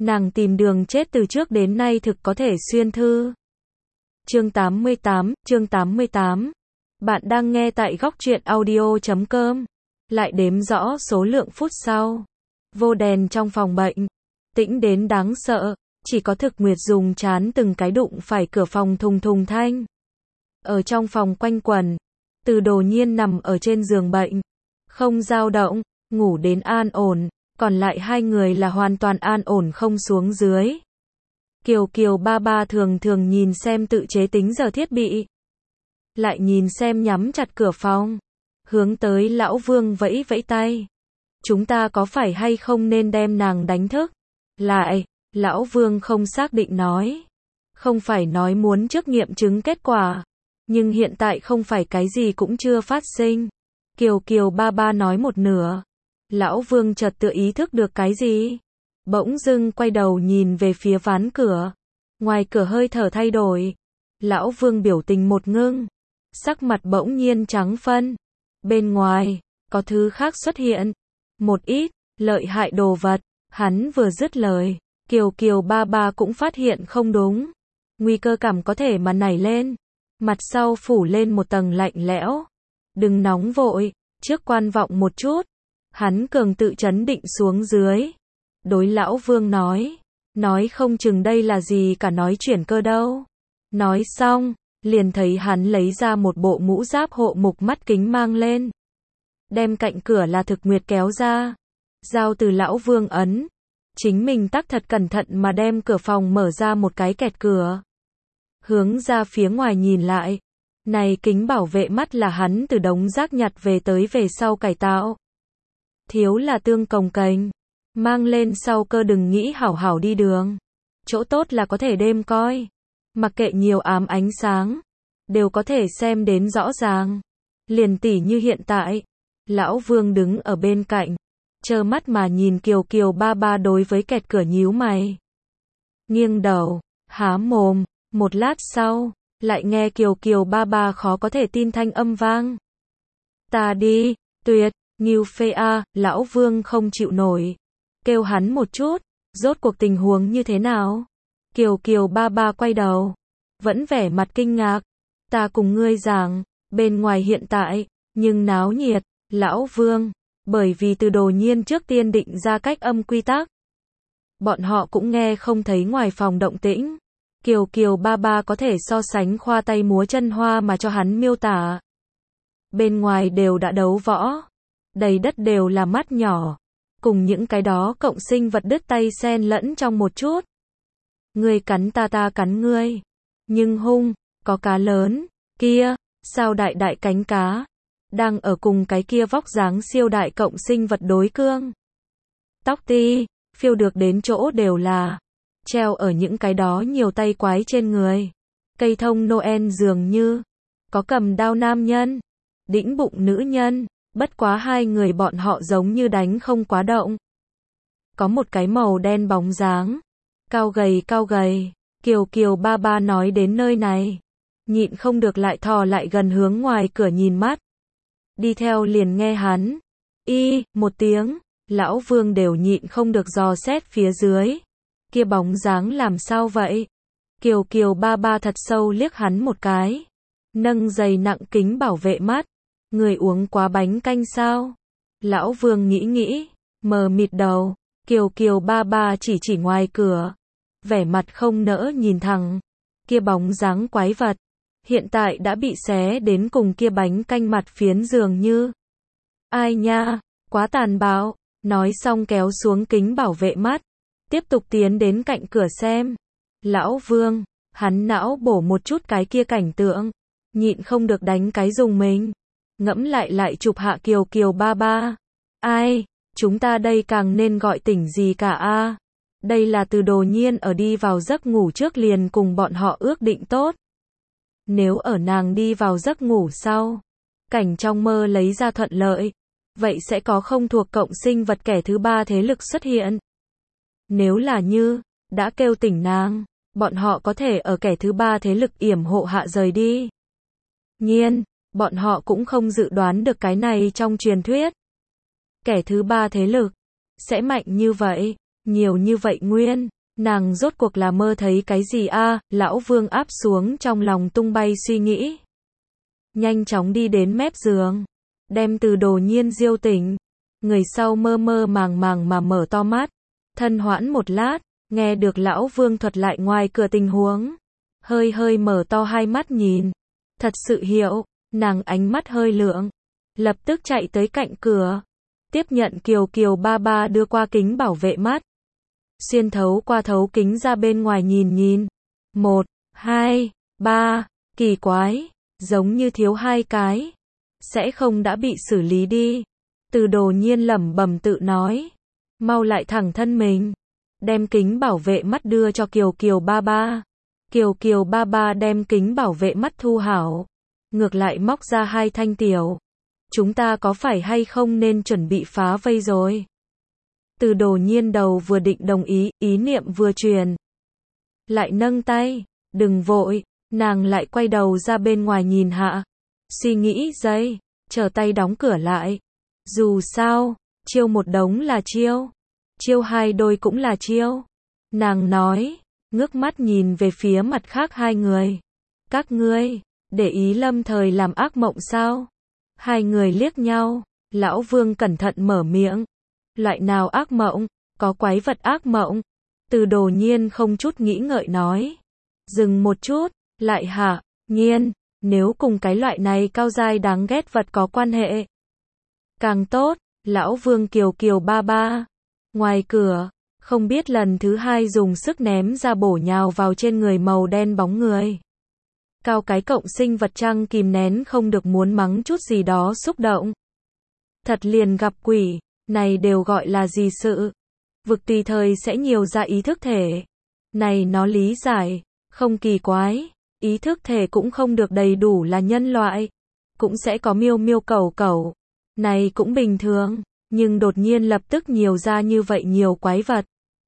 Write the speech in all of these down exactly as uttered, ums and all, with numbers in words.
Nàng tìm đường chết từ trước đến nay thực có thể xuyên thư. Chương tám mươi tám, chương tám mươi tám. Bạn đang nghe tại góc truyện audio chấm com. Lại đếm rõ số lượng phút sau. Vô đèn trong phòng bệnh. Tĩnh đến đáng sợ. Chỉ có Thực Nguyệt dùng chán từng cái đụng phải cửa phòng thùng thùng thanh. Ở trong phòng quanh quẩn. Từ Đồ Nhiên nằm ở trên giường bệnh. Không dao động, ngủ đến an ổn. Còn lại hai người là hoàn toàn an ổn không xuống dưới. Kiều Kiều ba ba thường thường nhìn xem tự chế tính giờ thiết bị. Lại nhìn xem nhắm chặt cửa phòng. Hướng tới Lão Vương vẫy vẫy tay. Chúng ta có phải hay không nên đem nàng đánh thức? Lại, Lão Vương không xác định nói. Không phải nói muốn trước nghiệm chứng kết quả. Nhưng hiện tại không phải cái gì cũng chưa phát sinh. Kiều Kiều ba ba nói một nửa. Lão Vương chợt tự ý thức được cái gì. Bỗng dưng quay đầu nhìn về phía ván cửa. Ngoài cửa hơi thở thay đổi. Lão Vương biểu tình một ngưng. Sắc mặt bỗng nhiên trắng phân. Bên ngoài, có thứ khác xuất hiện. Một ít, lợi hại đồ vật. Hắn vừa dứt lời. Kiều Kiều ba ba cũng phát hiện không đúng. Nguy cơ cảm có thể mà nảy lên. Mặt sau phủ lên một tầng lạnh lẽo. Đừng nóng vội, trước quan vọng một chút. Hắn cường tự chấn định xuống dưới. Đối Lão Vương nói. Nói không chừng đây là gì cả nói chuyển cơ đâu. Nói xong, liền thấy hắn lấy ra một bộ mũ giáp hộ mục mắt kính mang lên. Đem cạnh cửa là Thực Nguyệt kéo ra. Giao từ Lão Vương ấn. Chính mình tắc thật cẩn thận mà đem cửa phòng mở ra một cái kẹt cửa. Hướng ra phía ngoài nhìn lại. Này kính bảo vệ mắt là hắn từ đống rác nhặt về tới về sau cải tạo. Thiếu là tương cồng kềnh. Mang lên sau cơ đừng nghĩ hảo hảo đi đường. Chỗ tốt là có thể đêm coi. Mặc kệ nhiều ám ánh sáng. Đều có thể xem đến rõ ràng. Liền tỉ như hiện tại. Lão Vương đứng ở bên cạnh. Trơ mắt mà nhìn Kiều Kiều ba ba đối với kẹt cửa nhíu mày. Nghiêng đầu. Há mồm. Một lát sau. Lại nghe Kiều Kiều ba ba khó có thể tin thanh âm vang. Ta đi. Tuyệt. Ngưu phê a, Lão Vương không chịu nổi. Kêu hắn một chút, rốt cuộc tình huống như thế nào? Kiều Kiều ba ba quay đầu, vẫn vẻ mặt kinh ngạc. Ta cùng ngươi giảng, bên ngoài hiện tại, nhưng náo nhiệt, Lão Vương, bởi vì Từ Đồ Nhiên trước tiên định ra cách âm quy tắc. Bọn họ cũng nghe không thấy ngoài phòng động tĩnh. Kiều Kiều ba ba có thể so sánh khoa tay múa chân hoa mà cho hắn miêu tả. Bên ngoài đều đã đấu võ. Đầy đất đều là mắt nhỏ. Cùng những cái đó cộng sinh vật đứt tay xen lẫn trong một chút. Ngươi cắn ta ta cắn ngươi. Nhưng hung, có cá lớn, kia, sao đại đại cánh cá. Đang ở cùng cái kia vóc dáng siêu đại cộng sinh vật đối cương. Tóc ti, phiêu được đến chỗ đều là. Treo ở những cái đó nhiều tay quái trên người. Cây thông Noel dường như. Có cầm đao nam nhân. Đĩnh bụng nữ nhân. Bất quá hai người bọn họ giống như đánh không quá động. Có một cái màu đen bóng dáng. Cao gầy cao gầy. Kiều Kiều ba ba nói đến nơi này. Nhịn không được lại thò lại gần hướng ngoài cửa nhìn mắt. Đi theo liền nghe hắn. Y, một tiếng. Lão Vương đều nhịn không được dò xét phía dưới. Kia bóng dáng làm sao vậy? Kiều Kiều ba ba thật sâu liếc hắn một cái. Nâng giày nặng kính bảo vệ mắt. Người uống quá bánh canh sao? Lão Vương nghĩ nghĩ, mờ mịt đầu. Kiều Kiều ba ba chỉ chỉ ngoài cửa. Vẻ mặt không nỡ nhìn thẳng. Kia bóng dáng quái vật. Hiện tại đã bị xé đến cùng kia bánh canh mặt phiến dường như. Ai nha, quá tàn bạo. Nói xong kéo xuống kính bảo vệ mắt. Tiếp tục tiến đến cạnh cửa xem. Lão Vương, hắn não bổ một chút cái kia cảnh tượng. Nhịn không được đánh cái dùng mình. Ngẫm lại lại chụp hạ Kiều Kiều ba ba. Ai, chúng ta đây càng nên gọi tỉnh gì cả a? Đây là Từ Đồ Nhiên ở đi vào giấc ngủ trước liền cùng bọn họ ước định tốt. Nếu ở nàng đi vào giấc ngủ sau, cảnh trong mơ lấy ra thuận lợi, vậy sẽ có không thuộc cộng sinh vật kẻ thứ ba thế lực xuất hiện. Nếu là như, đã kêu tỉnh nàng, bọn họ có thể ở kẻ thứ ba thế lực yểm hộ hạ rời đi. Nhiên, bọn họ cũng không dự đoán được cái này trong truyền thuyết. Kẻ thứ ba thế lực sẽ mạnh như vậy. Nhiều như vậy nguyên, nàng rốt cuộc là mơ thấy cái gì a? Lão Vương áp xuống trong lòng tung bay suy nghĩ. Nhanh chóng đi đến mép giường, đem Từ Đồ Nhiên diêu tỉnh. Người sau mơ mơ màng màng mà mở to mắt, thân hoãn một lát, nghe được Lão Vương thuật lại ngoài cửa tình huống. Hơi hơi mở to hai mắt nhìn. Thật sự hiểu, nàng ánh mắt hơi lượng. Lập tức chạy tới cạnh cửa. Tiếp nhận Kiều Kiều ba ba đưa qua kính bảo vệ mắt. Xuyên thấu qua thấu kính ra bên ngoài nhìn nhìn. Một, hai, ba, kỳ quái, giống như thiếu hai cái. Sẽ không đã bị xử lý đi. Từ Đồ Nhiên lẩm bẩm tự nói. Mau lại thẳng thân mình. Đem kính bảo vệ mắt đưa cho Kiều Kiều ba ba. Kiều Kiều ba ba đem kính bảo vệ mắt thu hảo. Ngược lại móc ra hai thanh tiểu. Chúng ta có phải hay không nên chuẩn bị phá vây rồi? Từ Đồ Nhiên đầu vừa định đồng ý, ý niệm vừa truyền. Lại nâng tay, đừng vội, nàng lại quay đầu ra bên ngoài nhìn hạ. Suy nghĩ giây, chờ tay đóng cửa lại. Dù sao, chiêu một đống là chiêu. Chiêu hai đôi cũng là chiêu. Nàng nói, ngước mắt nhìn về phía mặt khác hai người. Các ngươi, để ý lâm thời làm ác mộng sao? Hai người liếc nhau, Lão Vương cẩn thận mở miệng. Loại nào ác mộng? Có quái vật ác mộng? Từ Đồ Nhiên không chút nghĩ ngợi nói. Dừng một chút, lại hả? Nhiên, nếu cùng cái loại này cao giai đáng ghét vật có quan hệ. Càng tốt, Lão Vương Kiều Kiều ba ba. Ngoài cửa, không biết lần thứ hai dùng sức ném ra bổ nhào vào trên người màu đen bóng người. Cao cái cộng sinh vật trăng kìm nén không được muốn mắng chút gì đó xúc động. Thật liền gặp quỷ, này đều gọi là gì sự. Vực tùy thời sẽ nhiều ra ý thức thể. Này nó lý giải, không kỳ quái, ý thức thể cũng không được đầy đủ là nhân loại. Cũng sẽ có miêu miêu cẩu cẩu. Này cũng bình thường, nhưng đột nhiên lập tức nhiều ra như vậy nhiều quái vật.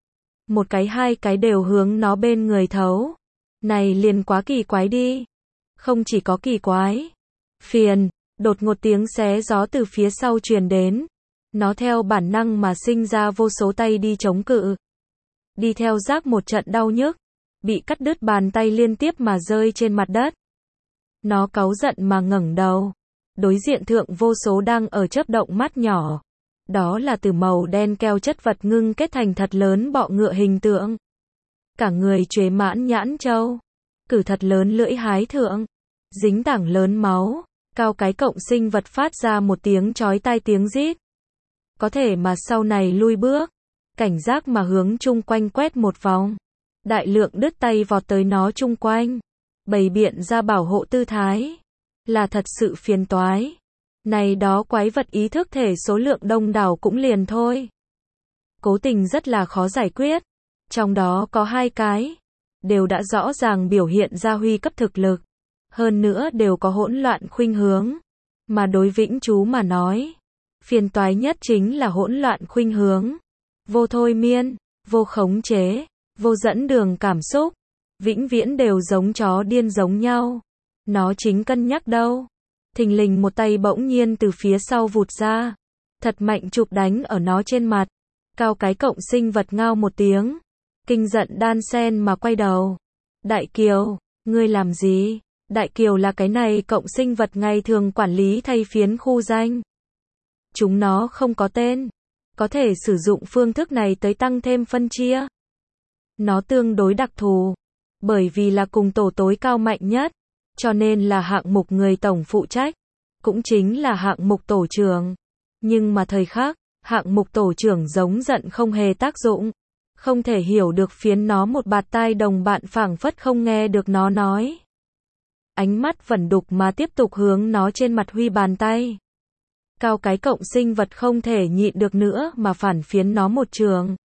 Một cái hai cái đều hướng nó bên người thấu. Này liền quá kỳ quái đi. Không chỉ có kỳ quái. Phiền, đột ngột tiếng xé gió từ phía sau truyền đến. Nó theo bản năng mà sinh ra vô số tay đi chống cự. Đi theo rác một trận đau nhức. Bị cắt đứt bàn tay liên tiếp mà rơi trên mặt đất. Nó cáu giận mà ngẩng đầu. Đối diện thượng vô số đang ở chớp động mắt nhỏ. Đó là từ màu đen keo chất vật ngưng kết thành thật lớn bọ ngựa hình tượng. Cả người chuế mãn nhãn châu. Cử thật lớn lưỡi hái thượng. Dính tảng lớn máu. Cao cái cộng sinh vật phát ra một tiếng chói tai tiếng rít. Có thể mà sau này lui bước. Cảnh giác mà hướng chung quanh quét một vòng. Đại lượng đứt tay vọt tới nó chung quanh. Bày biện ra bảo hộ tư thái. Là thật sự phiền toái. Này đó quái vật ý thức thể số lượng đông đảo cũng liền thôi. Cố tình rất là khó giải quyết. Trong đó có hai cái. Đều đã rõ ràng biểu hiện ra huy cấp thực lực. Hơn nữa đều có hỗn loạn khuynh hướng. Mà đối Vĩnh Chú mà nói. Phiền toái nhất chính là hỗn loạn khuynh hướng. Vô thôi miên, vô khống chế, vô dẫn đường cảm xúc. Vĩnh viễn đều giống chó điên giống nhau. Nó chính cân nhắc đâu. Thình lình một tay bỗng nhiên từ phía sau vụt ra. Thật mạnh chụp đánh ở nó trên mặt. Cao cái cộng sinh vật ngao một tiếng. Kinh giận đan sen mà quay đầu. Đại Kiều, ngươi làm gì? Đại Kiều là cái này cộng sinh vật ngày thường quản lý thay phiến khu danh. Chúng nó không có tên. Có thể sử dụng phương thức này tới tăng thêm phân chia. Nó tương đối đặc thù. Bởi vì là cùng tổ tối cao mạnh nhất. Cho nên là hạng mục người tổng phụ trách. Cũng chính là hạng mục tổ trưởng. Nhưng mà thời khắc, hạng mục tổ trưởng giống giận không hề tác dụng. Không thể hiểu được phiến nó một bạt tai đồng bạn phảng phất không nghe được nó nói. Ánh mắt vẩn đục mà tiếp tục hướng nó trên mặt huy bàn tay. Cao cái cộng sinh vật không thể nhịn được nữa mà phản phiến nó một trường.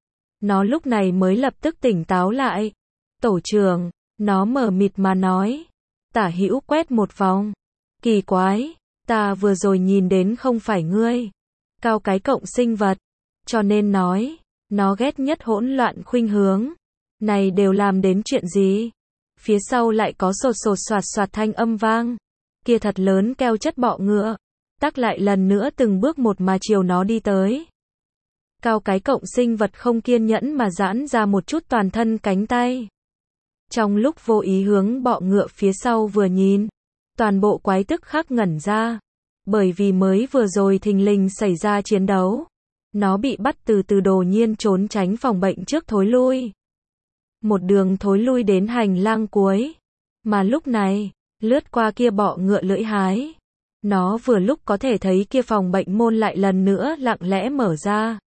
Nó lúc này mới lập tức tỉnh táo lại. Tổ trưởng, nó mờ mịt mà nói. Tả hữu quét một vòng. Kỳ quái, ta vừa rồi nhìn đến không phải ngươi. Cao cái cộng sinh vật. Cho nên nói, nó ghét nhất hỗn loạn khuynh hướng. Này đều làm đến chuyện gì? Phía sau lại có sột sột soạt soạt thanh âm vang. Kia thật lớn keo chất bọ ngựa. Tắc lại lần nữa từng bước một mà chiều nó đi tới. Cao cái cộng sinh vật không kiên nhẫn mà giãn ra một chút toàn thân cánh tay. Trong lúc vô ý hướng bọ ngựa phía sau vừa nhìn, toàn bộ quái tức khắc ngẩn ra. Bởi vì mới vừa rồi thình lình xảy ra chiến đấu. Nó bị bắt từ từ đột nhiên trốn tránh phòng bệnh trước thối lui. Một đường thối lui đến hành lang cuối. Mà lúc này, lướt qua kia bọ ngựa lưỡi hái. Nó vừa lúc có thể thấy kia phòng bệnh môn lại lần nữa lặng lẽ mở ra.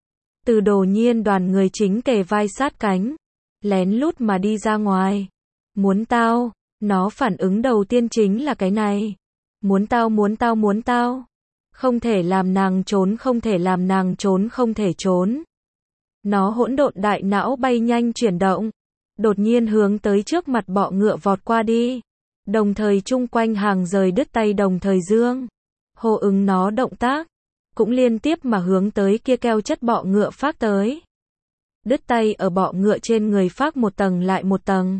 Từ đột nhiên đoàn người chính kề vai sát cánh. Lén lút mà đi ra ngoài. Muốn tao, nó phản ứng đầu tiên chính là cái này. Muốn tao muốn tao muốn tao. Không thể làm nàng trốn không thể làm nàng trốn không thể trốn. Nó hỗn độn đại não bay nhanh chuyển động. Đột nhiên hướng tới trước mặt bọ ngựa vọt qua đi. Đồng thời chung quanh hàng rời đứt tay đồng thời dương. Hô ứng nó động tác. Cũng liên tiếp mà hướng tới kia keo chất bọ ngựa phát tới. Đứt tay ở bọ ngựa trên người phát một tầng lại một tầng.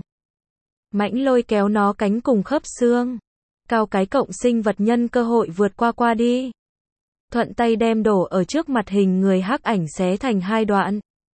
Mãnh lôi kéo nó cánh cùng khớp xương. Cao cái cộng sinh vật nhân cơ hội vượt qua qua đi. Thuận tay đem đổ ở trước mặt hình người hắc ảnh xé thành hai đoạn.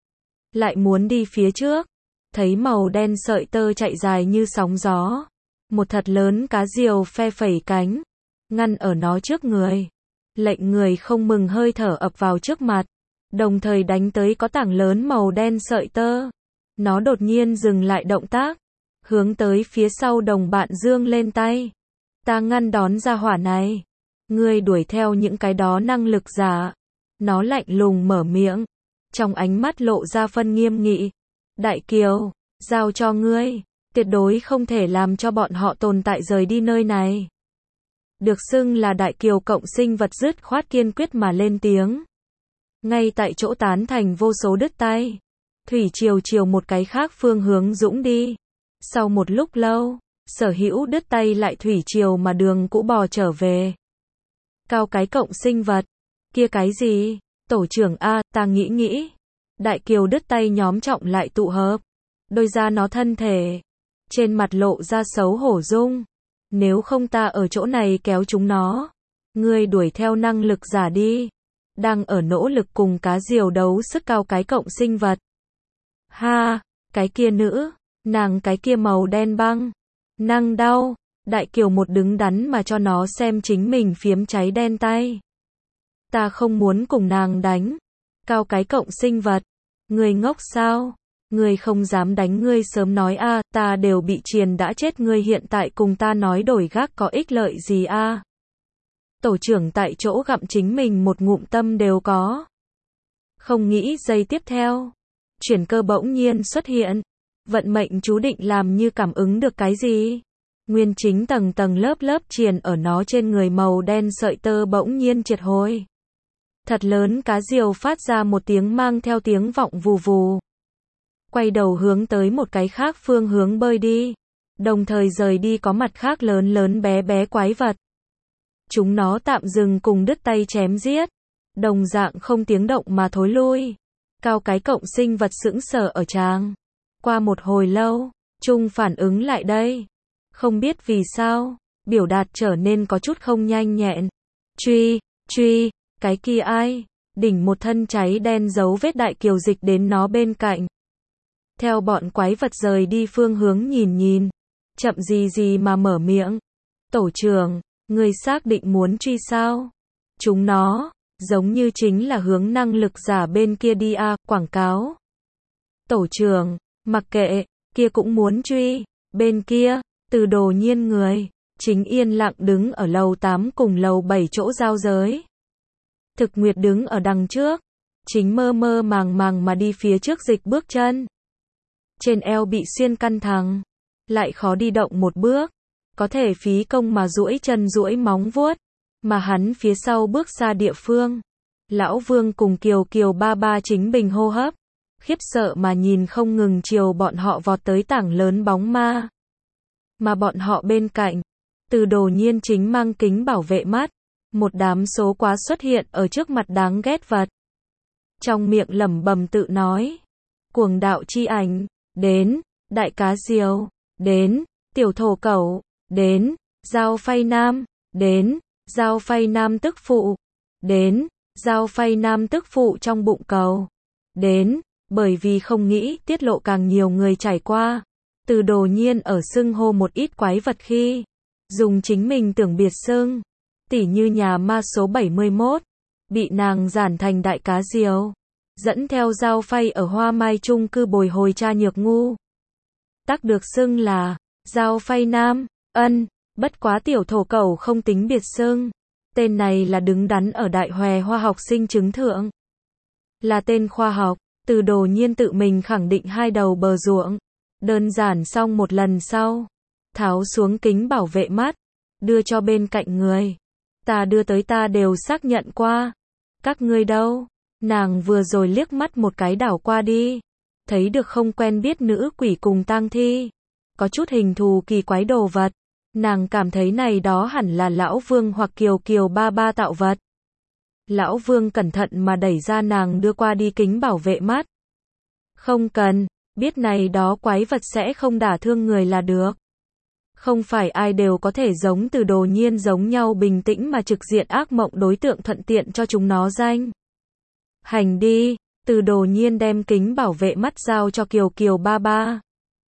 Lại muốn đi phía trước. Thấy màu đen sợi tơ chạy dài như sóng gió. Một thật lớn cá diều phe phẩy cánh. Ngăn ở nó trước người. Lệnh người không mừng hơi thở ập vào trước mặt. Đồng thời đánh tới có tảng lớn màu đen sợi tơ. Nó đột nhiên dừng lại động tác. Hướng tới phía sau đồng bạn dương lên tay. Ta ngăn đón ra hỏa này. Ngươi đuổi theo những cái đó năng lực giả. Nó lạnh lùng mở miệng. Trong ánh mắt lộ ra phân nghiêm nghị. Đại Kiều, giao cho ngươi. Tuyệt đối không thể làm cho bọn họ tồn tại rời đi nơi này. Được xưng là Đại Kiều cộng sinh vật dứt khoát kiên quyết mà lên tiếng. Ngay tại chỗ tán thành vô số đứt tay. Thủy triều chiều một cái khác phương hướng dũng đi. Sau một lúc lâu, sở hữu đứt tay lại thủy triều mà đường cũ bò trở về. Cao cái cộng sinh vật. Kia cái gì? Tổ trưởng A, ta nghĩ nghĩ. Đại Kiều đứt tay nhóm trọng lại tụ hợp. Đôi ra nó thân thể. Trên mặt lộ ra xấu hổ dung. Nếu không ta ở chỗ này kéo chúng nó. Ngươi đuổi theo năng lực giả đi. Đang ở nỗ lực cùng cá diều đấu sức cao cái cộng sinh vật. Ha, cái kia nữ. Nàng cái kia màu đen băng. Năng đau. Đại Kiều một đứng đắn mà cho nó xem chính mình phiếm cháy đen tay. Ta không muốn cùng nàng đánh. Cao cái cộng sinh vật. Ngươi ngốc sao? Ngươi không dám đánh ngươi sớm nói a, ta đều bị triền đã chết ngươi hiện tại cùng ta nói đổi gác có ích lợi gì a? Tổ trưởng tại chỗ gặm chính mình một ngụm tâm đều có. Không nghĩ giây tiếp theo. Chuyển cơ bỗng nhiên xuất hiện. Vận mệnh chú định làm như cảm ứng được cái gì? Nguyên chính tầng tầng lớp lớp triền ở nó trên người màu đen sợi tơ bỗng nhiên triệt hồi. Thật lớn cá diều phát ra một tiếng mang theo tiếng vọng vù vù. Quay đầu hướng tới một cái khác phương hướng bơi đi. Đồng thời rời đi có mặt khác lớn lớn bé bé quái vật. Chúng nó tạm dừng cùng đứt tay chém giết. Đồng dạng không tiếng động mà thối lui. Cao cái cộng sinh vật sững sờ ở tràng. Qua một hồi lâu, Trung phản ứng lại đây. Không biết vì sao, biểu đạt trở nên có chút không nhanh nhẹn. Truy, truy, cái kia ai? Đỉnh một thân cháy đen dấu vết Đại Kiều dịch đến nó bên cạnh. Theo bọn quái vật rời đi phương hướng nhìn nhìn. Chậm gì gì mà mở miệng. Tổ trưởng, người xác định muốn truy sao? Chúng nó, giống như chính là hướng năng lực giả bên kia đi a, quảng cáo. Tổ trưởng, mặc kệ, kia cũng muốn truy. Bên kia, từ đồ nhiên người, chính yên lặng đứng ở lầu tám cùng lầu bảy chỗ giao giới. Thực Nguyệt đứng ở đằng trước, chính mơ mơ màng màng mà đi phía trước dịch bước chân. Trên eo bị xuyên căn thẳng, lại khó đi động một bước, có thể phí công mà duỗi chân duỗi móng vuốt, mà hắn phía sau bước xa địa phương. Lão Vương cùng Kiều Kiều ba ba chính bình hô hấp, khiếp sợ mà nhìn không ngừng chiều bọn họ vọt tới tảng lớn bóng ma. Mà bọn họ bên cạnh, từ đồ nhiên chính mang kính bảo vệ mắt, một đám số quá xuất hiện ở trước mặt đáng ghét vật. Trong miệng lẩm bẩm tự nói, cuồng đạo chi ảnh, đến, đại cá diều, đến, tiểu thổ cẩu, đến, dao phay nam, đến, dao phay nam tức phụ, đến, Giao phay nam tức phụ trong bụng cầu. Đến, bởi vì không nghĩ tiết lộ càng nhiều người trải qua. Từ Đồ Nhiên ở xưng hô một ít quái vật khi dùng chính mình tưởng biệt xưng, tỉ như nhà ma số bảy mươi mốt, bị nàng giản thành đại cá diều, dẫn theo Giao phay ở Hoa Mai chung cư bồi hồi cha nhược ngu. Tắc được xưng là Giao phay nam, ân, bất quá tiểu thổ cẩu không tính biệt xưng. Tên này là đứng đắn ở Đại Hòe Hoa học sinh chứng thượng. Là tên khoa học, Từ Đồ Nhiên tự mình khẳng định hai đầu bờ ruộng. Đơn giản xong một lần sau, tháo xuống kính bảo vệ mắt, đưa cho bên cạnh người. Ta đưa tới ta đều xác nhận qua. Các ngươi đâu? Nàng vừa rồi liếc mắt một cái đảo qua đi. Thấy được không quen biết nữ quỷ cùng tang thi. Có chút hình thù kỳ quái đồ vật. Nàng cảm thấy này đó hẳn là Lão Vương hoặc Kiều Kiều ba ba tạo vật. Lão Vương cẩn thận mà đẩy ra nàng đưa qua đi kính bảo vệ mắt. Không cần, biết này đó quái vật sẽ không đả thương người là được. Không phải ai đều có thể giống Từ Đồ Nhiên giống nhau bình tĩnh mà trực diện ác mộng đối tượng thuận tiện cho chúng nó danh. Hành đi, Từ Đồ Nhiên đem kính bảo vệ mắt giao cho Kiều Kiều ba ba.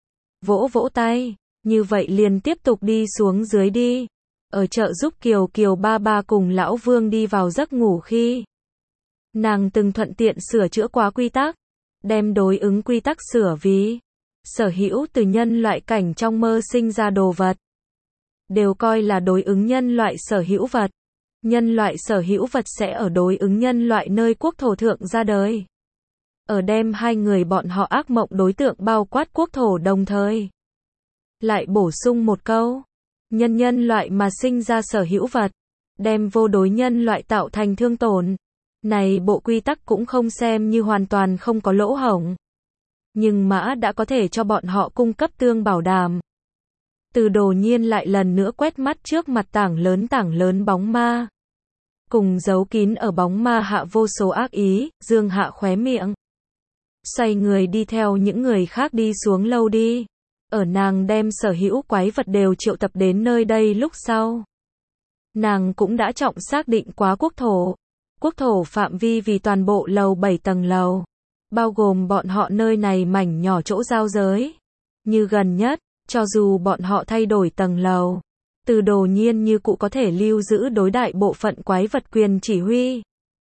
Vỗ vỗ tay, như vậy liền tiếp tục đi xuống dưới đi. Ở chợ giúp Kiều Kiều ba ba cùng Lão Vương đi vào giấc ngủ khi nàng từng thuận tiện sửa chữa quá quy tắc, đem đối ứng quy tắc sửa vì sở hữu từ nhân loại cảnh trong mơ sinh ra đồ vật đều coi là đối ứng nhân loại sở hữu vật. Nhân loại sở hữu vật sẽ ở đối ứng nhân loại nơi quốc thổ thượng ra đời. Ở đem hai người bọn họ ác mộng đối tượng bao quát quốc thổ đồng thời. Lại bổ sung một câu, nhân nhân loại mà sinh ra sở hữu vật, đem vô đối nhân loại tạo thành thương tổn. Này bộ quy tắc cũng không xem như hoàn toàn không có lỗ hổng. Nhưng mã đã có thể cho bọn họ cung cấp tương bảo đảm. Từ Đồ Nhiên lại lần nữa quét mắt trước mặt tảng lớn tảng lớn bóng ma. Cùng giấu kín ở bóng ma hạ vô số ác ý, dương hạ khóe miệng. Xoay người đi theo những người khác đi xuống lâu đi. Ở nàng đem sở hữu quái vật đều triệu tập đến nơi đây lúc sau. Nàng cũng đã trọng xác định quá quốc thổ. Quốc thổ phạm vi vì toàn bộ lầu bảy tầng lầu. Bao gồm bọn họ nơi này mảnh nhỏ chỗ giao giới. Như gần nhất, cho dù bọn họ thay đổi tầng lầu. Từ Đồ Nhiên như cũ có thể lưu giữ đối đại bộ phận quái vật quyền chỉ huy.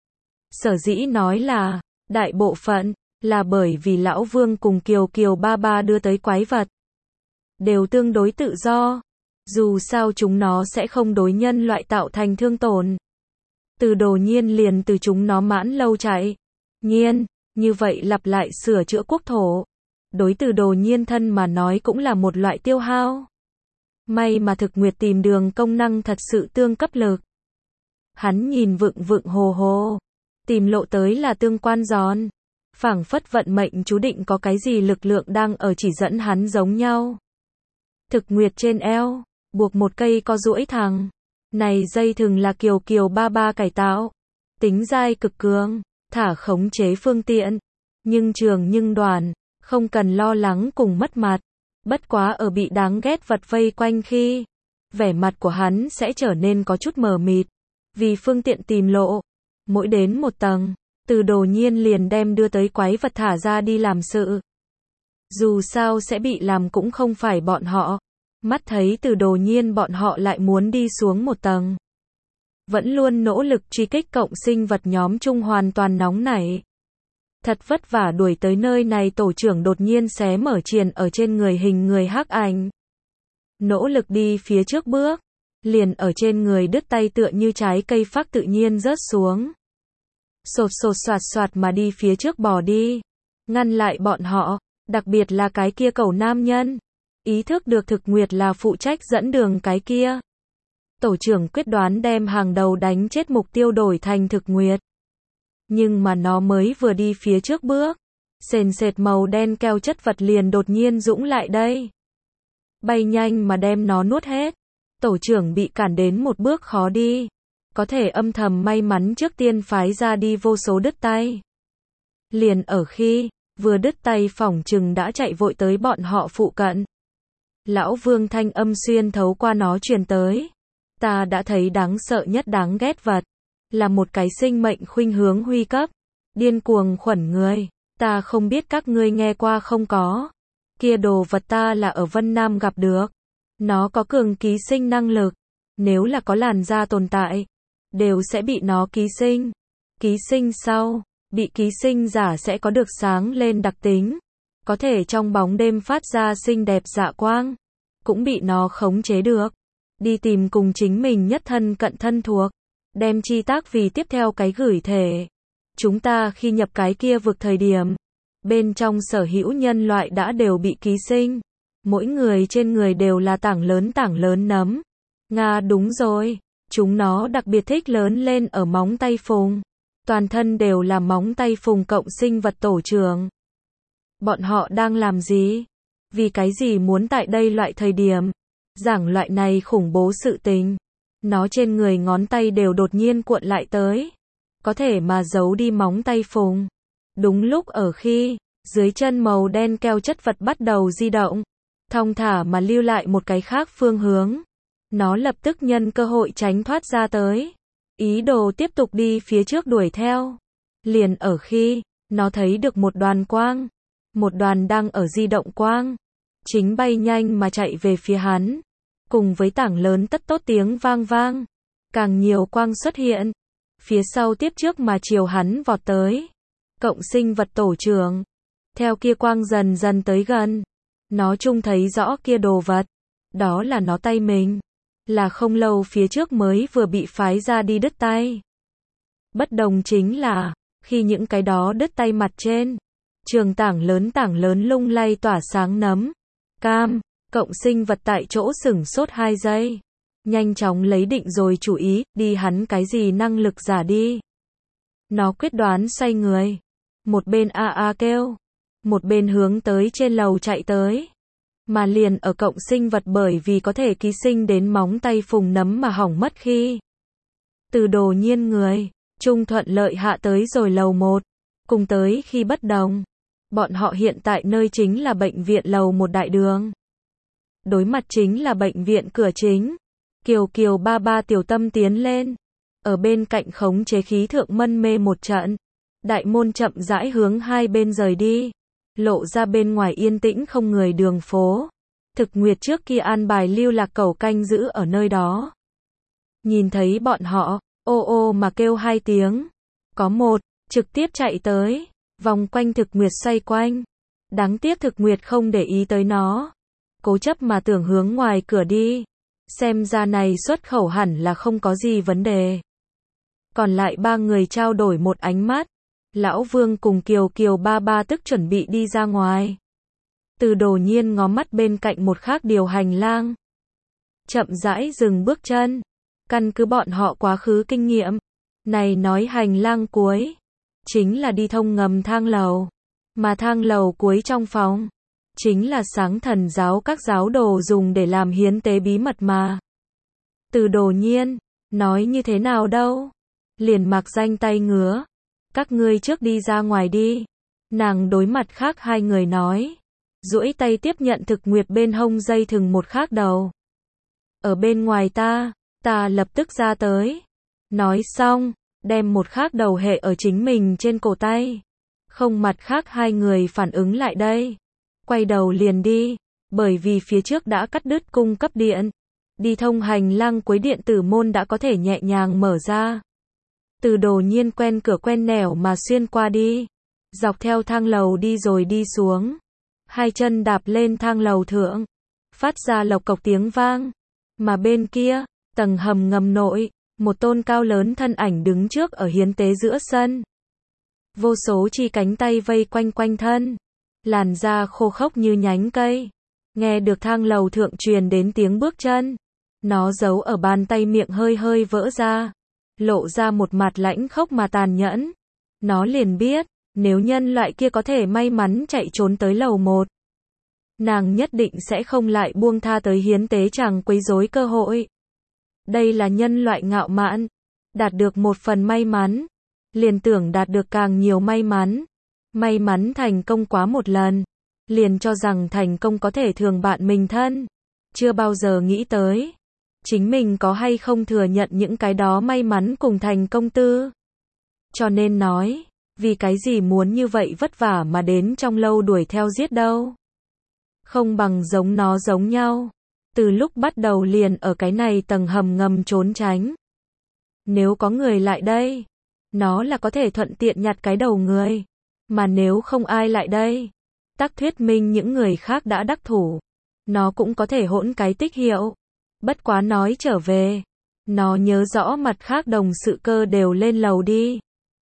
Sở dĩ nói là, đại bộ phận, là bởi vì Lão Vương cùng Kiều Kiều ba ba đưa tới quái vật. Đều tương đối tự do. Dù sao chúng nó sẽ không đối nhân loại tạo thành thương tổn. Từ Đồ Nhiên liền từ chúng nó mãn lâu chạy. Nhiên, như vậy lặp lại sửa chữa quốc thổ. Đối Từ Đồ Nhiên thân mà nói cũng là một loại tiêu hao. May mà thực nguyệt tìm đường công năng thật sự tương cấp lực. Hắn nhìn vựng vựng hồ hồ. Tìm lộ tới là tương quan giòn. Phảng phất vận mệnh chú định có cái gì lực lượng đang ở chỉ dẫn hắn giống nhau. Thực nguyệt trên eo, buộc một cây co duỗi thẳng. Này dây thừng là Kiều Kiều ba ba cải tạo. Tính dai cực cường, thả khống chế phương tiện. Nhưng trường nhưng đoàn, không cần lo lắng cùng mất mặt. Bất quá ở bị đáng ghét vật vây quanh khi, vẻ mặt của hắn sẽ trở nên có chút mờ mịt. Vì phương tiện tìm lộ, mỗi đến một tầng, Từ Đồ Nhiên liền đem đưa tới quái vật thả ra đi làm sự. Dù sao sẽ bị làm cũng không phải bọn họ. Mắt thấy Từ Đồ Nhiên bọn họ lại muốn đi xuống một tầng. Vẫn luôn nỗ lực truy kích cộng sinh vật nhóm chung hoàn toàn nóng nảy. Thật vất vả đuổi tới nơi này tổ trưởng đột nhiên xé mở triền ở trên người hình người hắc ảnh. Nỗ lực đi phía trước bước. Liền ở trên người đứt tay tựa như trái cây phác tự nhiên rớt xuống. Sột sột soạt soạt mà đi phía trước bò đi. Ngăn lại bọn họ, đặc biệt là cái kia cẩu nam nhân. Ý thức được thực nguyệt là phụ trách dẫn đường cái kia. Tổ trưởng quyết đoán đem hàng đầu đánh chết mục tiêu đổi thành thực nguyệt. Nhưng mà nó mới vừa đi phía trước bước. Sền sệt màu đen keo chất vật liền đột nhiên dũng lại đây. Bay nhanh mà đem nó nuốt hết. Tổ trưởng bị cản đến một bước khó đi. Có thể âm thầm may mắn trước tiên phái ra đi vô số đứt tay. Liền ở khi, vừa đứt tay phỏng chừng đã chạy vội tới bọn họ phụ cận. Lão Vương thanh âm xuyên thấu qua nó truyền tới. Ta đã thấy đáng sợ nhất đáng ghét vật. là một cái sinh mệnh khuynh hướng huy cấp, điên cuồng khuẩn người. Ta không biết các ngươi nghe qua không có. Kia đồ vật ta là ở Vân Nam gặp được. Nó có cường ký sinh năng lực. Nếu là có làn da tồn tại, đều sẽ bị nó ký sinh. Ký sinh sau, bị ký sinh giả sẽ có được sáng lên đặc tính. Có thể trong bóng đêm phát ra xinh đẹp dạ quang. Cũng bị nó khống chế được. Đi tìm cùng chính mình nhất thân cận thân thuộc. Đem chi tác vì tiếp theo cái gửi thể. Chúng ta khi nhập cái kia vực thời điểm, bên trong sở hữu nhân loại đã đều bị ký sinh. Mỗi người trên người đều là tảng lớn tảng lớn nấm. Nga đúng rồi, chúng nó đặc biệt thích lớn lên ở móng tay phùng. Toàn thân đều là móng tay phùng cộng sinh vật tổ trưởng. Bọn họ đang làm gì? Vì cái gì muốn tại đây loại thời điểm giảng loại này khủng bố sự tình? Nó trên người ngón tay đều đột nhiên cuộn lại tới. Có thể mà giấu đi móng tay phùng. Đúng lúc ở khi dưới chân màu đen keo chất vật bắt đầu di động, thong thả mà lưu lại một cái khác phương hướng. Nó lập tức nhân cơ hội tránh thoát ra tới. Ý đồ tiếp tục đi phía trước đuổi theo. Liền ở khi nó thấy được một đoàn quang. Một đoàn đang ở di động quang. Chính bay nhanh mà chạy về phía hắn. Cùng với tảng lớn tất tốt tiếng vang vang. Càng nhiều quang xuất hiện. Phía sau tiếp trước mà chiều hắn vọt tới. Cộng sinh vật tổ trưởng. Theo kia quang dần dần tới gần. Nó trông thấy rõ kia đồ vật. Đó là nó tay mình. Là không lâu phía trước mới vừa bị phái ra đi đứt tay. Bất đồng chính là, khi những cái đó đứt tay mặt trên, trường tảng lớn tảng lớn lung lay tỏa sáng nấm. Cam, cộng sinh vật tại chỗ sửng sốt hai giây. Nhanh chóng lấy định rồi chủ ý, đi hắn cái gì năng lực giả đi. Nó quyết đoán xoay người. Một bên a a kêu. Một bên hướng tới trên lầu chạy tới. Mà liền ở cộng sinh vật bởi vì có thể ký sinh đến móng tay phùng nấm mà hỏng mất khi. Từ đồ nhiên người, trung thuận lợi hạ tới rồi lầu một. Cùng tới khi bất đồng. Bọn họ hiện tại nơi chính là bệnh viện lầu một đại đường. Đối mặt chính là bệnh viện cửa chính. Kiều Kiều ba ba tiểu tâm tiến lên. Ở bên cạnh khống chế khí thượng mân mê một trận. Đại môn chậm rãi hướng hai bên rời đi. Lộ ra bên ngoài yên tĩnh không người đường phố. Thực Nguyệt trước kia an bài lưu lạc cẩu canh giữ ở nơi đó. Nhìn thấy bọn họ, ô ô mà kêu hai tiếng. Có một, trực tiếp chạy tới. Vòng quanh Thực Nguyệt xoay quanh. Đáng tiếc Thực Nguyệt không để ý tới nó. Cố chấp mà tưởng hướng ngoài cửa đi. Xem ra này xuất khẩu hẳn là không có gì vấn đề. Còn lại ba người trao đổi một ánh mắt. Lão Vương cùng Kiều Kiều ba ba tức chuẩn bị đi ra ngoài. Từ đồ nhiên ngó mắt bên cạnh một khác điều hành lang. Chậm rãi dừng bước chân. Căn cứ bọn họ quá khứ kinh nghiệm. Này nói hành lang cuối. Chính là đi thông ngầm thang lầu. Mà thang lầu cuối trong phòng. Chính là sáng thần giáo các giáo đồ dùng để làm hiến tế bí mật mà. Từ đồ nhiên. Nói như thế nào đâu. Liền mặc danh tay ngứa. Các ngươi trước đi ra ngoài đi. Nàng đối mặt khác hai người nói. Duỗi tay tiếp nhận Thực Nguyệt bên hông dây thừng một khác đầu. Ở bên ngoài ta, ta lập tức ra tới. Nói xong, đem một khác đầu hệ ở chính mình trên cổ tay. Không mặt khác hai người phản ứng lại đây. Quay đầu liền đi, bởi vì phía trước đã cắt đứt cung cấp điện. Đi thông hành lang cuối điện tử môn đã có thể nhẹ nhàng mở ra. Từ đồ nhiên quen cửa quen nẻo mà xuyên qua đi. Dọc theo thang lầu đi rồi đi xuống. Hai chân đạp lên thang lầu thượng. Phát ra lộc cộc tiếng vang. Mà bên kia, tầng hầm ngầm nội, một tôn cao lớn thân ảnh đứng trước ở hiến tế giữa sân. Vô số chi cánh tay vây quanh quanh thân. Làn da khô khốc như nhánh cây. Nghe được thang lầu thượng truyền đến tiếng bước chân. Nó giấu ở bàn tay miệng hơi hơi vỡ ra. Lộ ra một mặt lãnh khốc mà tàn nhẫn. Nó liền biết, nếu nhân loại kia có thể may mắn chạy trốn tới lầu một. Nàng nhất định sẽ không lại buông tha tới hiến tế chàng quấy rối cơ hội. Đây là nhân loại ngạo mạn. Đạt được một phần may mắn. Liền tưởng đạt được càng nhiều may mắn. May mắn thành công quá một lần. Liền cho rằng thành công có thể thường bạn mình thân. Chưa bao giờ nghĩ tới. chính mình có hay không thừa nhận những cái đó may mắn cùng thành công tư. Cho nên nói, vì cái gì muốn như vậy vất vả mà đến trong lâu đuổi theo giết đâu. Không bằng giống nó giống nhau. Từ lúc bắt đầu liền ở cái này tầng hầm ngầm trốn tránh. Nếu có người lại đây, nó là có thể thuận tiện nhặt cái đầu người. Mà nếu không ai lại đây, tác thuyết minh những người khác đã đắc thủ. Nó cũng có thể hỗn cái tích hiệu. Bất quá nói trở về, nó nhớ rõ mặt khác đồng sự cơ đều lên lầu đi.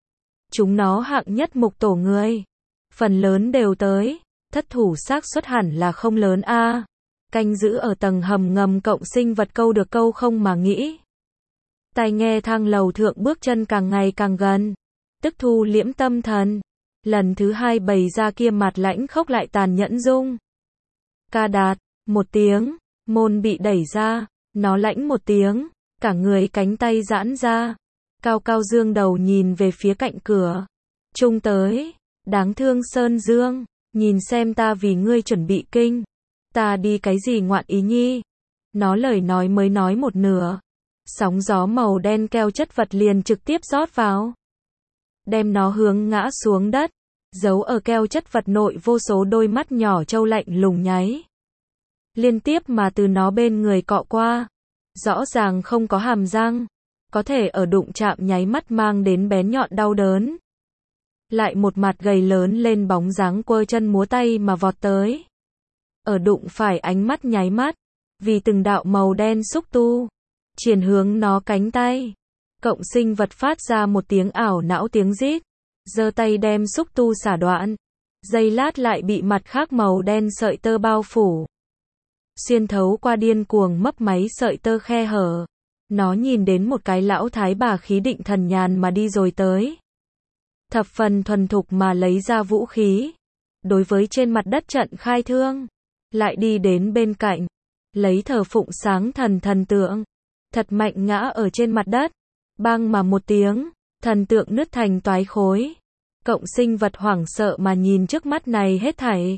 Chúng nó hạng nhất mục tổ người. Phần lớn đều tới, thất thủ xác suất hẳn là không lớn a. Canh giữ ở tầng hầm ngầm cộng sinh vật câu được câu không mà nghĩ. Tai nghe thang lầu thượng bước chân càng ngày càng gần. Tức thu liễm tâm thần. Lần thứ hai bày ra kia mặt lãnh khốc lại tàn nhẫn dung. Ca đạt, một tiếng, môn bị đẩy ra, nó lãnh một tiếng, cả người cánh tay giãn ra. Cao cao dương đầu nhìn về phía cạnh cửa. Trung tới, đáng thương Sơn Dương, nhìn xem ta vì ngươi chuẩn bị kinh. Ta đi cái gì ngoạn ý nhi? Nó lời nói mới nói một nửa. Sóng gió màu đen keo chất vật liền trực tiếp rót vào. Đem nó hướng ngã xuống đất. Giấu ở keo chất vật nội vô số đôi mắt nhỏ trâu lạnh lùng nháy. Liên tiếp mà từ nó bên người cọ qua. Rõ ràng không có hàm răng. Có thể ở đụng chạm nháy mắt mang đến bén nhọn đau đớn. Lại một mặt gầy lớn lên bóng dáng quơ chân múa tay mà vọt tới. Ở đụng phải ánh mắt nháy mắt. Vì từng đạo màu đen xúc tu. Triển hướng nó cánh tay. Cộng sinh vật phát ra một tiếng ảo não tiếng rít. Giơ tay đem xúc tu xả đoạn. Giây lát lại bị mặt khác màu đen sợi tơ bao phủ. Xuyên thấu qua điên cuồng mấp máy sợi tơ khe hở. Nó nhìn đến một cái lão thái bà khí định thần nhàn mà đi rồi tới. Thập phần thuần thục mà lấy ra vũ khí. Đối với trên mặt đất trận khai thương. Lại đi đến bên cạnh. Lấy thờ phụng sáng thần thần tượng. Thật mạnh ngã ở trên mặt đất. Bang mà một tiếng. Thần tượng nứt thành toái khối. Cộng sinh vật hoảng sợ mà nhìn trước mắt này hết thảy.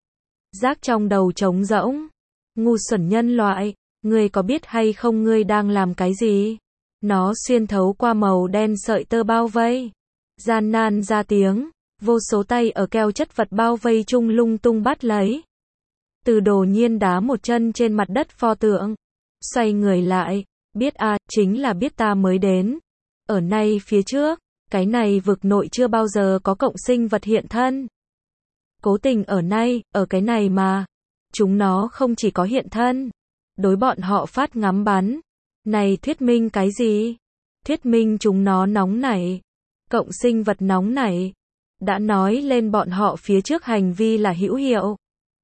Giác trong đầu trống rỗng. Ngu xuẩn nhân loại. Ngươi có biết hay không ngươi đang làm cái gì? Nó xuyên thấu qua màu đen sợi tơ bao vây. Gian nan ra tiếng. Vô số tay ở keo chất vật bao vây chung lung tung bắt lấy. Từ đồ nhiên đá một chân trên mặt đất pho tượng. Xoay người lại. Biết a à, chính là biết ta mới đến. Ở nay phía trước. Cái này vực nội chưa bao giờ có cộng sinh vật hiện thân. Cố tình ở nay, ở cái này mà. Chúng nó không chỉ có hiện thân. Đối bọn họ phát ngắm bắn. Này thuyết minh cái gì? Thuyết minh chúng nó nóng nảy. Cộng sinh vật nóng nảy. Đã nói lên bọn họ phía trước hành vi là hữu hiệu.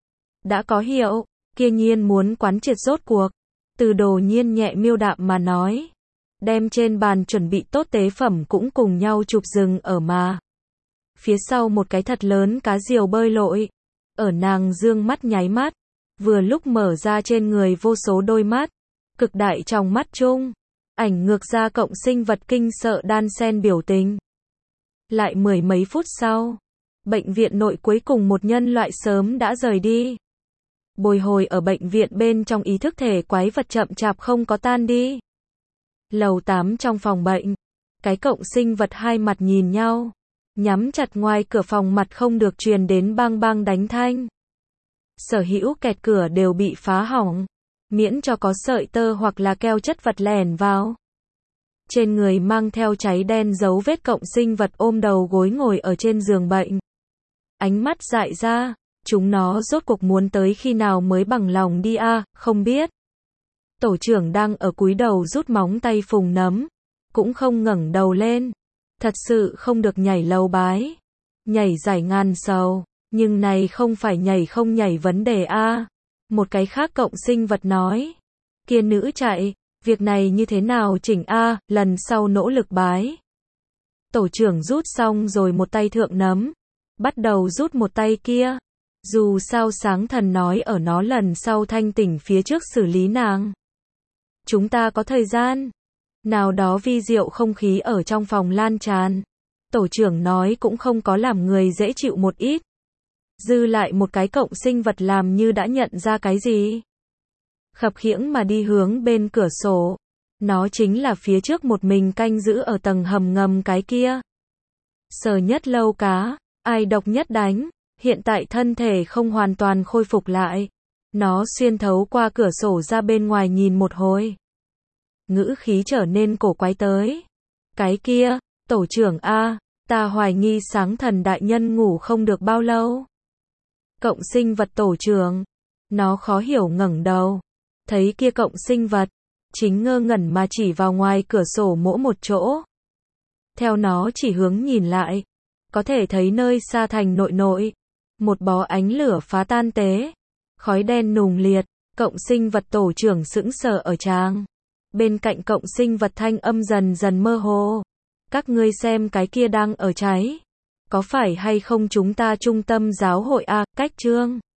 Đã có hiệu, kia nhiên muốn quán triệt rốt cuộc. Từ đồ nhiên nhẹ miêu đạm mà nói. Đem trên bàn chuẩn bị tốt tế phẩm cũng cùng nhau chụp rừng ở mà. Phía sau một cái thật lớn cá diều bơi lội. Ở nàng dương mắt nháy mắt. Vừa lúc mở ra trên người vô số đôi mắt. Cực đại trong mắt chung. Ảnh ngược ra cộng sinh vật kinh sợ đan xen biểu tình. Lại mười mấy phút sau. Bệnh viện nội cuối cùng một nhân loại sớm đã rời đi. Bồi hồi ở bệnh viện bên trong ý thức thể quái vật chậm chạp không có tan đi. Lầu tám trong phòng bệnh. Cái cộng sinh vật hai mặt nhìn nhau. Nhắm chặt ngoài cửa phòng mặt không được truyền đến bang bang đánh thanh. Sở hữu kẹt cửa đều bị phá hỏng. Miễn cho có sợi tơ hoặc là keo chất vật lẻn vào. Trên người mang theo cháy đen dấu vết cộng sinh vật ôm đầu gối ngồi ở trên giường bệnh. Ánh mắt dại ra. Chúng nó rốt cuộc muốn tới khi nào mới bằng lòng đi a à, không biết. Tổ trưởng đang ở cúi đầu rút móng tay phùng nấm. Cũng không ngẩng đầu lên. Thật sự không được nhảy lầu bái. Nhảy giải ngàn sầu. Nhưng này không phải nhảy không nhảy vấn đề a à. Một cái khác cộng sinh vật nói. Kia nữ chạy. Việc này như thế nào chỉnh a à, lần sau nỗ lực bái. Tổ trưởng rút xong rồi một tay thượng nấm. Bắt đầu rút một tay kia. Dù sao sáng thần nói ở nó lần sau thanh tỉnh phía trước xử lý nàng. Chúng ta có thời gian. Nào đó vi diệu không khí ở trong phòng lan tràn. Tổ trưởng nói cũng không có làm người dễ chịu một ít. Dư lại một cái cộng sinh vật làm như đã nhận ra cái gì. khập khiễng mà đi hướng bên cửa sổ. Nó chính là phía trước một mình canh giữ ở tầng hầm ngầm cái kia. Sờ nhất lâu cá, ai độc nhất đánh, hiện tại thân thể không hoàn toàn khôi phục lại. Nó xuyên thấu qua cửa sổ ra bên ngoài nhìn một hồi. Ngữ khí trở nên cổ quái tới. Cái kia, tổ trưởng A, ta hoài nghi sáng thần đại nhân ngủ không được bao lâu. Cộng sinh vật tổ trưởng. Nó khó hiểu ngẩng đầu. Thấy kia cộng sinh vật, chính ngơ ngẩn mà chỉ vào ngoài cửa sổ mỗi một chỗ. Theo nó chỉ hướng nhìn lại, có thể thấy nơi xa thành nội nội. Một bó ánh lửa phá tan tế. Khói đen nùng liệt, cộng sinh vật tổ trưởng sững sờ ở tràng. Bên cạnh cộng sinh vật thanh âm dần dần mơ hồ. Các ngươi xem cái kia đang ở cháy. Có phải hay không chúng ta trung tâm giáo hội A, cách trương.